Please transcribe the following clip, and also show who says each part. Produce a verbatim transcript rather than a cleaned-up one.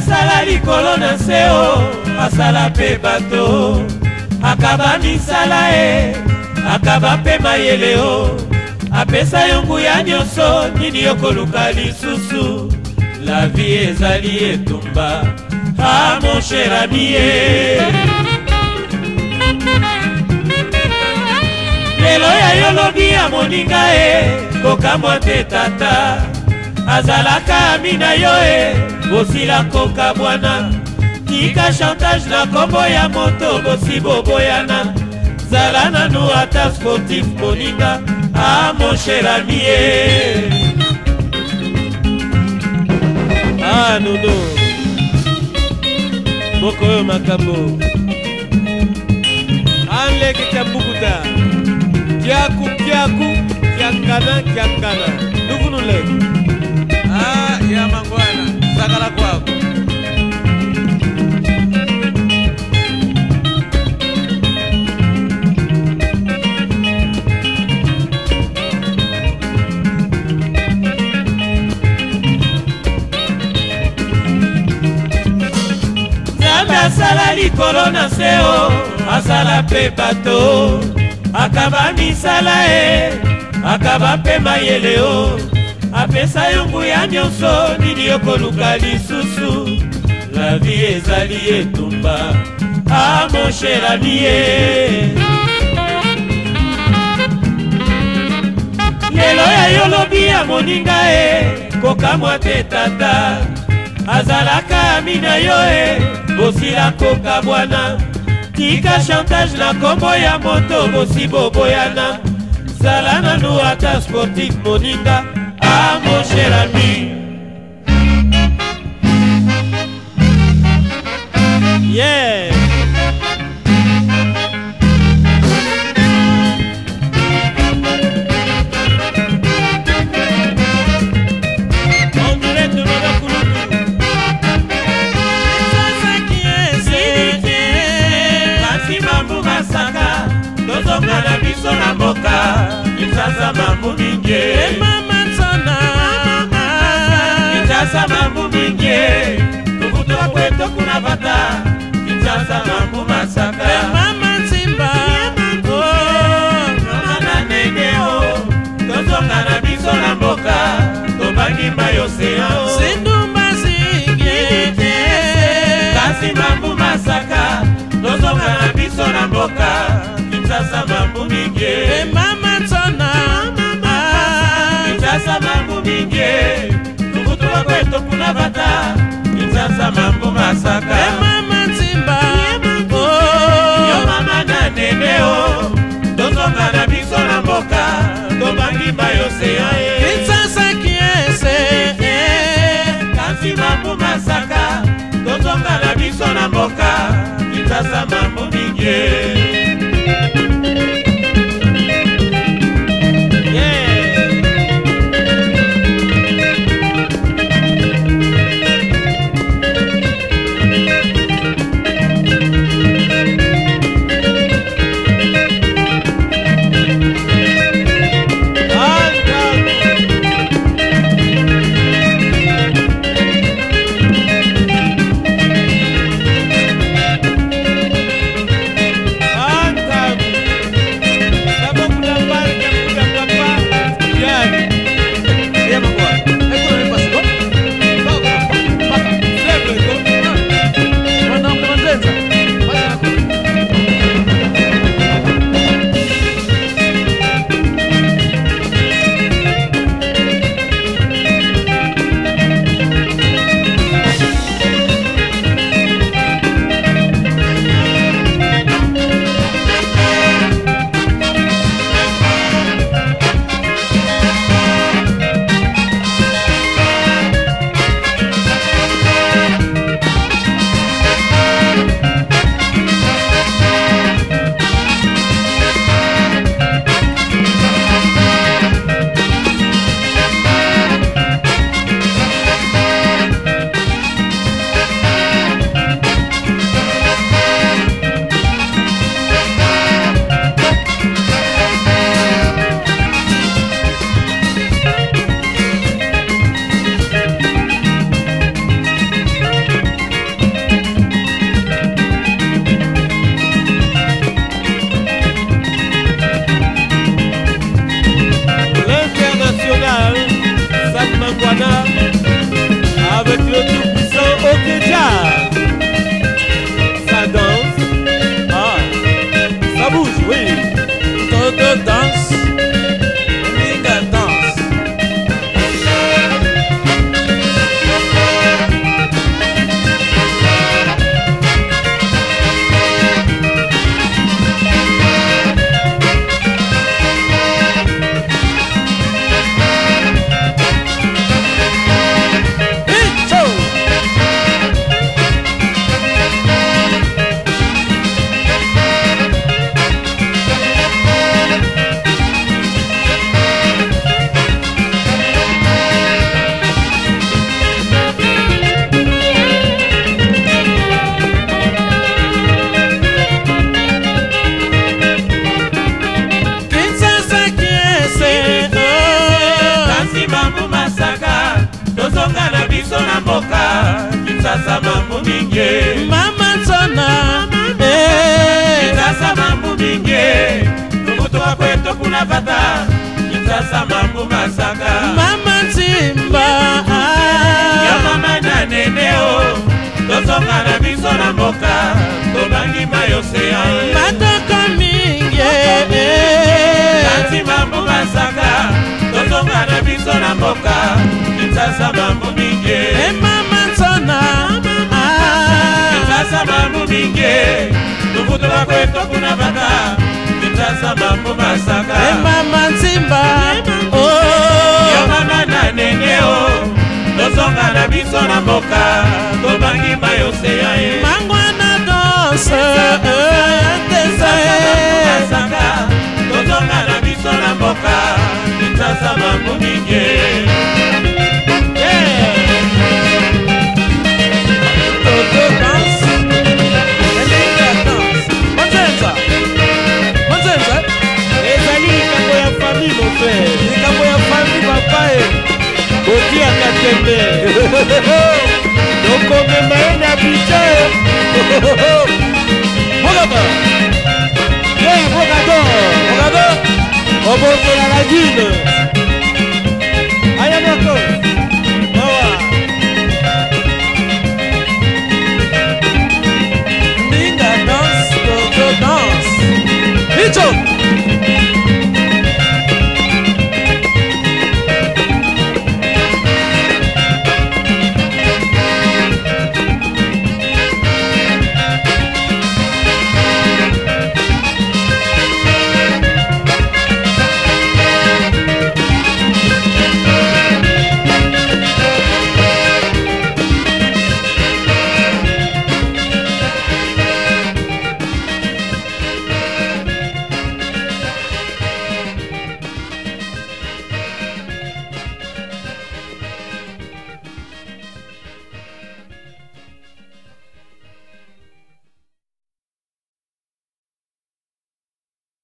Speaker 1: asala likolo na se o asala mpe bato akaba misala e akaba mpe mayele o apesa yo nguya nyonso nini yokoluka lisusu la vie ezali etumba ah mon cher ami lelo ya yolobi ya moninga e kokamwa te tata azalaka ami na yo e bosila koka bwana tika chantage na kombo ya moto bosi boboyana zala nanu ata sportif moninga ah mon cher ami ah nono moko yo makambo anleke kambukuta kiaku kiaku kiangana kiangana nuvunule ah ya mangwana sakala kwako asala likolo na se o asala mpe bato akaba misala e akaba mpe mayele o apesa yo nguya nyonso nini yokoluka lisusu la vie ezali etumba ah mon cher ami lelo ya yolobi ya moninga e kokamwa te tata azalaka ami na yo e bosila koka bwana tika chantage na kombo ya moto bosi boboyana zala nanu ata sportif moninga ah mon cher ami yeah tozongana biso na mboka kitasa mambu mingi mama tsana kitasa mambu mingi tukutoka kwetu kuna bata kitasa mambu masaka mama simba oh mama na nene o tozongana biso na mboka tobangi mayosea o sindumba zingete kasi mambu masaka tozongana biso na mboka kitasa mambu mingi mama tsana kitasa mambu mingi tukutoka kwetu kuna bata kitasa mambu masaka mama simba oh yo mama na nene o tozongana biso na mboka tobangi bayosea kitasa kiese kasi mambu masaka tozongana biso na mboka kitasa mambu mingi Kinshasa mambo mingi
Speaker 2: mama Nzona
Speaker 1: Kinshasa mambo mingi Tukutu wa kwetu kuna vata Kinshasa mambo masaka
Speaker 2: mama Nzimba
Speaker 1: ya mama na neneo Tozonga na biso na mboka Tobangi mayose ya
Speaker 2: matoko mingi
Speaker 1: Kanti mambo masaka Tozonga na biso na mboka Kinshasa mambo mingi
Speaker 2: e mama Nzona
Speaker 1: Kinshasa mambo mingi Tukutu wa kwetu kuna vata Kinshasa mambo masaka
Speaker 2: e mama Nzimba
Speaker 1: ya mama na neneo Tozonga na biso na mboka Tobangi mayose ya e
Speaker 2: mangwana danse
Speaker 1: Masaka Tozonga na biso na mboka Kinshasa mambo mingi
Speaker 2: Toto danse Elinga danse Monzenza Monzenza ezali likambo ya famille mon frère likambo ya famille papae Botia Katembe Dokomema ye na biche Mogaba Yeah, Mogado Mogado Obokola la dune